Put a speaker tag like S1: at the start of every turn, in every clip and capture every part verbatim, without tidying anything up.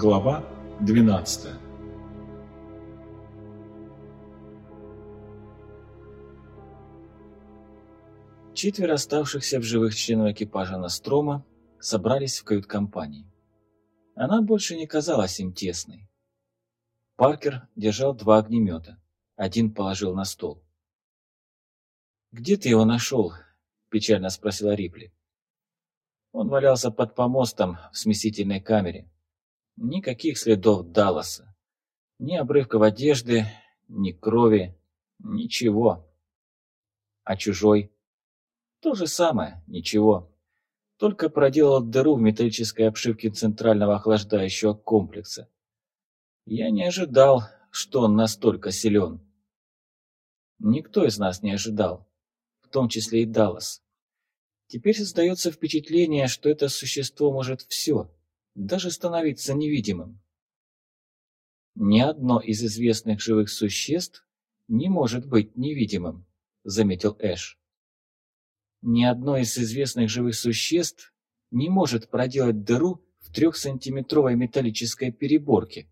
S1: Глава двенадцатая.
S2: Четверо оставшихся в живых членов экипажа Нострома собрались в кают-компании. Она больше не казалась им тесной. Паркер держал два огнемета, один положил на стол. «Где ты его нашел?» – печально спросила Рипли. Он валялся под помостом в смесительной камере. Никаких следов Далласа. Ни обрывков одежды, ни крови, ничего. А чужой? То же самое, ничего. Только проделал дыру в металлической обшивке центрального охлаждающего комплекса. Я не ожидал, что он настолько силен. Никто из нас не ожидал, в том числе и Даллас. Теперь создается впечатление, что это существо может все, даже становиться невидимым. Ни одно из известных живых существ не может быть невидимым, заметил Эш. Ни одно из известных живых существ не может проделать дыру в трехсантиметровой металлической переборке.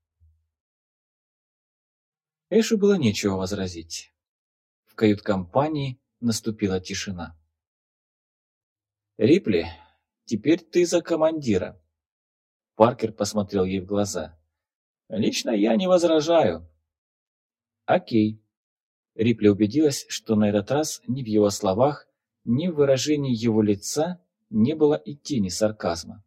S2: Эшу было нечего возразить. В кают-компании наступила тишина. «Рипли, теперь ты за командира». Паркер посмотрел ей в глаза. «Лично я не возражаю». «Окей». Рипли убедилась, что на этот раз ни в его словах, ни в выражении его лица не было и тени сарказма.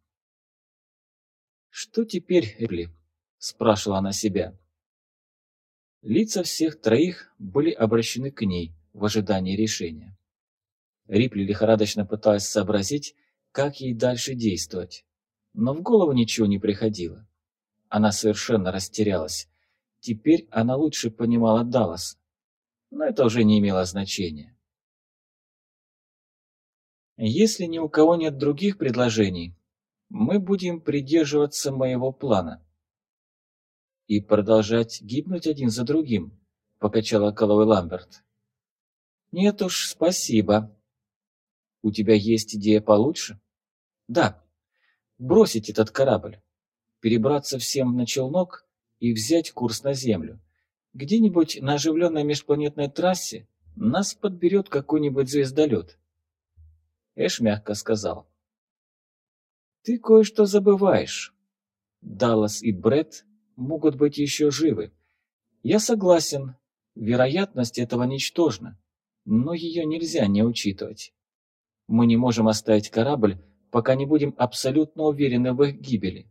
S2: «Что теперь, Рипли?» – спрашивала она себя. Лица всех троих были обращены к ней в ожидании решения. Рипли лихорадочно пыталась сообразить, как ей дальше действовать, но в голову ничего не приходило. Она совершенно растерялась. Теперь она лучше понимала Далласа, но это уже не имело значения. «Если ни у кого нет других предложений, мы будем придерживаться моего плана». «И продолжать гибнуть один за другим», — покачала головой Ламберт. «Нет уж, спасибо. У тебя есть идея получше?» «Да. Бросить этот корабль, перебраться всем на челнок и взять курс на Землю. Где-нибудь на оживленной межпланетной трассе нас подберет какой-нибудь звездолет». Эш мягко сказал. «Ты кое-что забываешь. Даллас и Бретт могут быть еще живы. Я согласен, вероятность этого ничтожна, но ее нельзя не учитывать. Мы не можем оставить корабль, пока не будем абсолютно уверены в их гибели».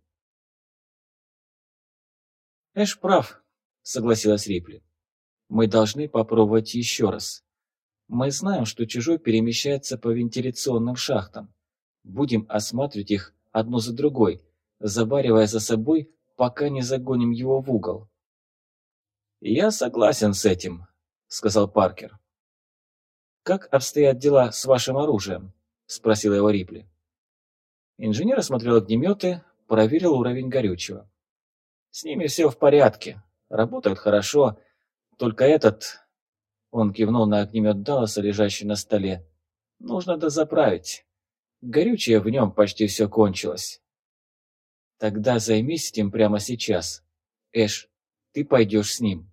S2: «Эш прав», — согласилась Рипли. «Мы должны попробовать еще раз. Мы знаем, что чужой перемещается по вентиляционным шахтам. Будем осматривать их одну за другой, заваривая за собой, пока не загоним его в угол». «Я согласен с этим», — сказал Паркер. «Как обстоят дела с вашим оружием?» — спросила его Рипли. Инженер осмотрел огнеметы, проверил уровень горючего. «С ними все в порядке, работают хорошо, только этот...» Он кивнул на огнемет Далласа, лежащий на столе. «Нужно дозаправить. Горючее в нем почти все кончилось». «Тогда займись этим прямо сейчас. Эш, ты пойдешь с ним».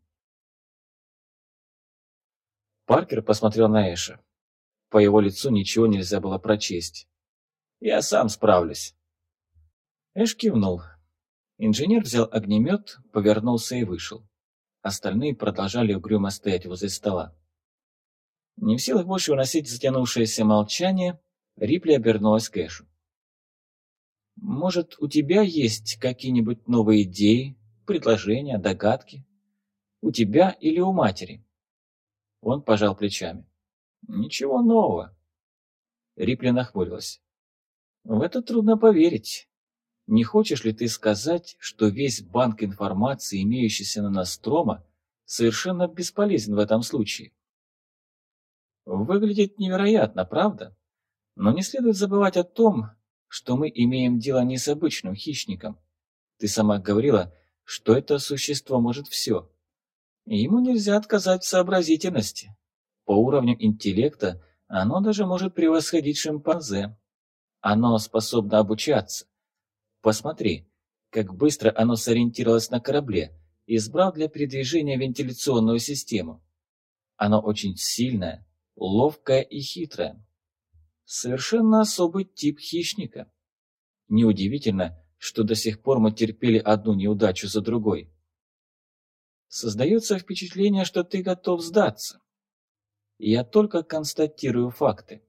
S2: Паркер посмотрел на Эша. По его лицу ничего нельзя было прочесть. «Я сам справлюсь». Эш кивнул. Инженер взял огнемет, повернулся и вышел. Остальные продолжали угрюмо стоять возле стола. Не в силах больше выносить затянувшееся молчание, Рипли обернулась к Эшу. «Может, у тебя есть какие-нибудь новые идеи, предложения, догадки? У тебя или у матери?» Он пожал плечами. «Ничего нового». Рипли нахмурилась. «В это трудно поверить. Не хочешь ли ты сказать, что весь банк информации, имеющийся на Нострома, совершенно бесполезен в этом случае?» «Выглядит невероятно, правда? Но не следует забывать о том, что мы имеем дело не с обычным хищником. Ты сама говорила, что это существо может все. И ему нельзя отказать в сообразительности. По уровню интеллекта оно даже может превосходить шимпанзе. Оно способно обучаться. Посмотри, как быстро оно сориентировалось на корабле и избрал для передвижения вентиляционную систему. Оно очень сильное, ловкое и хитрое. Совершенно особый тип хищника. Неудивительно, что до сих пор мы терпели одну неудачу за другой. Создается впечатление, что ты готов сдаться. Я только констатирую факты.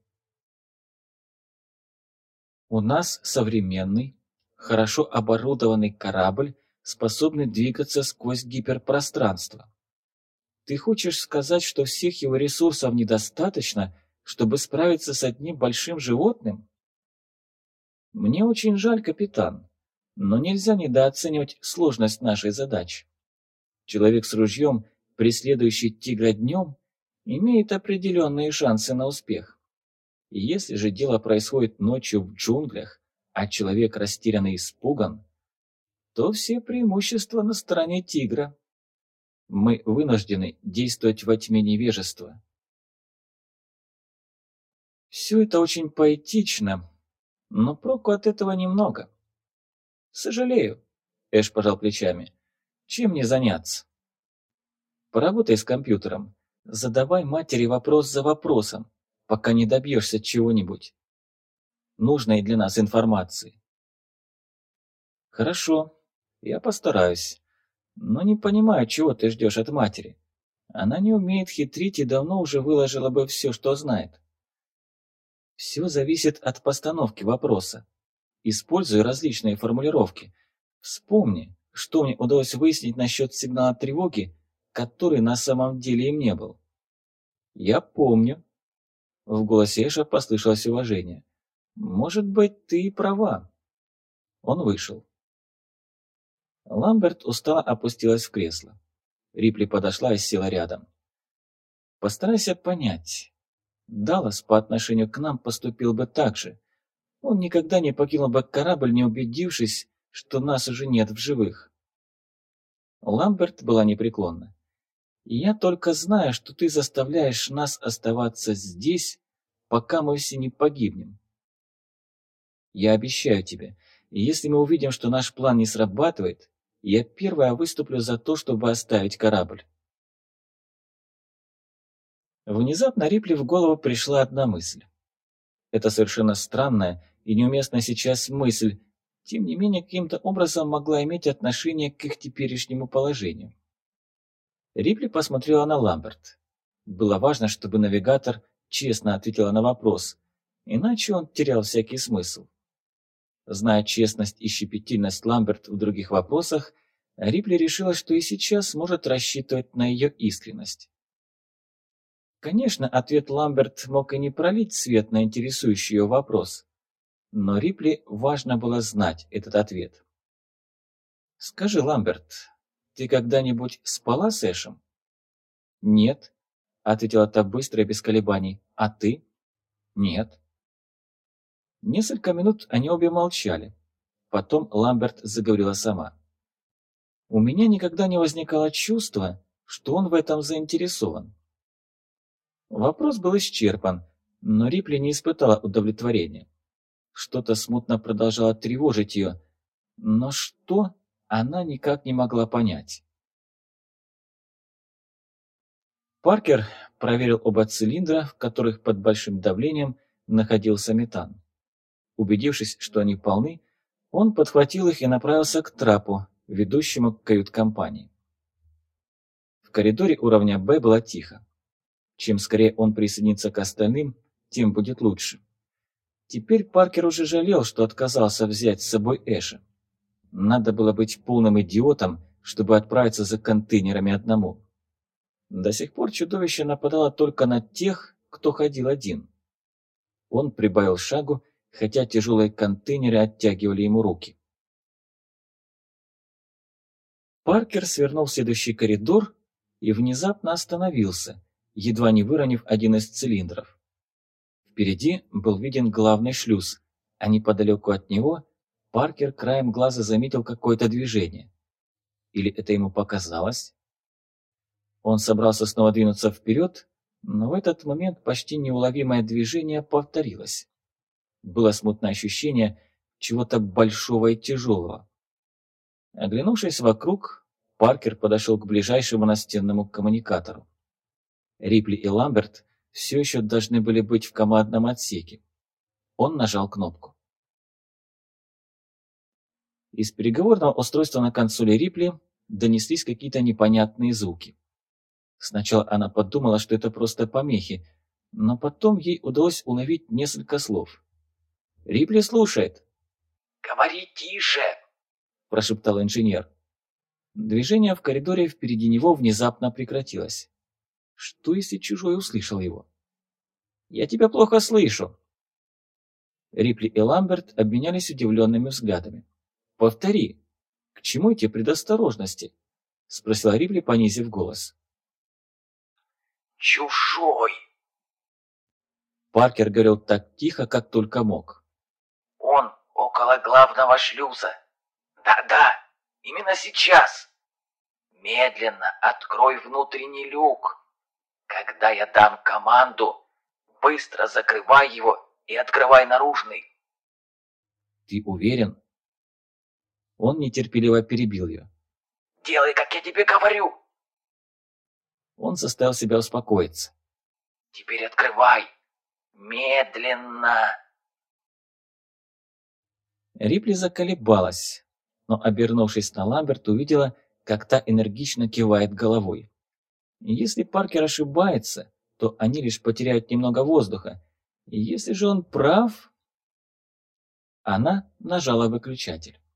S2: У нас современный, хорошо оборудованный корабль, способный двигаться сквозь гиперпространство. Ты хочешь сказать, что всех его ресурсов недостаточно, чтобы справиться с одним большим животным? Мне очень жаль, капитан, но нельзя недооценивать сложность нашей задачи. Человек с ружьем, преследующий тигра днем, имеет определенные шансы на успех. И если же дело происходит ночью в джунглях, а человек растерян и испуган, то все преимущества на стороне тигра. Мы вынуждены действовать во тьме невежества. Все это очень поэтично, но проку от этого немного. Сожалею, Эш пожал плечами. Чем мне заняться? Поработай с компьютером. Задавай матери вопрос за вопросом, пока не добьешься чего-нибудь. Нужной для нас информации. Хорошо, я постараюсь. Но не понимаю, чего ты ждешь от матери. Она не умеет хитрить и давно уже выложила бы все, что знает. Все зависит от постановки вопроса. Используй различные формулировки. Вспомни, что мне удалось выяснить насчет сигнала тревоги, который на самом деле им не был. Я помню. В голосе Эша послышалось уважение. Может быть, ты и права. Он вышел. Ламберт устало опустилась в кресло. Рипли подошла и села рядом. Постарайся понять. Даллас по отношению к нам поступил бы так же. Он никогда не покинул бы корабль, не убедившись, что нас уже нет в живых. Ламберт была непреклонна. Я только знаю, что ты заставляешь нас оставаться здесь, пока мы все не погибнем. Я обещаю тебе, если мы увидим, что наш план не срабатывает, я первая выступлю за то, чтобы оставить корабль. Внезапно Рипли в голову пришла одна мысль. Это совершенно странная и неуместная сейчас мысль, тем не менее каким-то образом могла иметь отношение к их теперешнему положению. Рипли посмотрела на Ламберт. Было важно, чтобы навигатор честно ответила на вопрос, иначе он терял всякий смысл. Зная честность и щепетильность Ламберт в других вопросах, Рипли решила, что и сейчас может рассчитывать на ее искренность. Конечно, ответ Ламберт мог и не пролить свет на интересующий ее вопрос, но Рипли важно было знать этот ответ. «Скажи, Ламберт, ты когда-нибудь спала с Эшем?» «Нет», — ответила та быстро и без колебаний. «А ты?» «Нет». Несколько минут они обе молчали. Потом Ламберт заговорила сама. «У меня никогда не возникало чувства, что он в этом заинтересован». Вопрос был исчерпан, но Рипли не испытала удовлетворения. Что-то смутно продолжало тревожить ее, но что она никак не могла понять. Паркер проверил оба цилиндра, в которых под большим давлением находился метан. Убедившись, что они полны, он подхватил их и направился к трапу, ведущему к кают-компании. В коридоре уровня Б было тихо. Чем скорее он присоединится к остальным, тем будет лучше. Теперь Паркер уже жалел, что отказался взять с собой Эша. Надо было быть полным идиотом, чтобы отправиться за контейнерами одному. До сих пор чудовище нападало только на тех, кто ходил один. Он прибавил шагу, хотя тяжелые контейнеры оттягивали ему руки. Паркер свернул в следующий коридор и внезапно остановился, едва не выронив один из цилиндров. Впереди был виден главный шлюз, а неподалеку от него Паркер краем глаза заметил какое-то движение. Или это ему показалось? Он собрался снова двинуться вперед, но в этот момент почти неуловимое движение повторилось. Было смутное ощущение чего-то большого и тяжелого. Оглянувшись вокруг, Паркер подошел к ближайшему настенному коммуникатору. Рипли и Ламберт все еще должны были быть в командном отсеке. Он нажал кнопку. Из переговорного устройства на консоли Рипли донеслись какие-то непонятные звуки. Сначала она подумала, что это просто помехи, но потом ей удалось уловить несколько слов. «Рипли слушает».
S3: «Говори тише!»
S2: – прошептал инженер. Движение в коридоре впереди него внезапно прекратилось. Что, если чужой услышал его? «Я тебя плохо слышу». Рипли и Ламберт обменялись удивленными взглядами. «Повтори, к чему эти предосторожности?» – спросила Рипли, понизив голос.
S3: «Чужой!»
S2: Паркер говорил так тихо, как только мог.
S3: «Он около главного шлюза. Да-да, именно сейчас. Медленно открой внутренний люк. Когда я дам команду, быстро закрывай его и открывай наружный».
S2: «Ты уверен?» Он нетерпеливо перебил ее.
S3: «Делай, как я тебе говорю».
S2: Он заставил себя успокоиться.
S3: «Теперь открывай. Медленно».
S2: Рипли заколебалась, но, обернувшись на Ламберт, увидела, как та энергично кивает головой. И если Паркер ошибается, то они лишь потеряют немного воздуха. И если же он прав... Она нажала выключатель.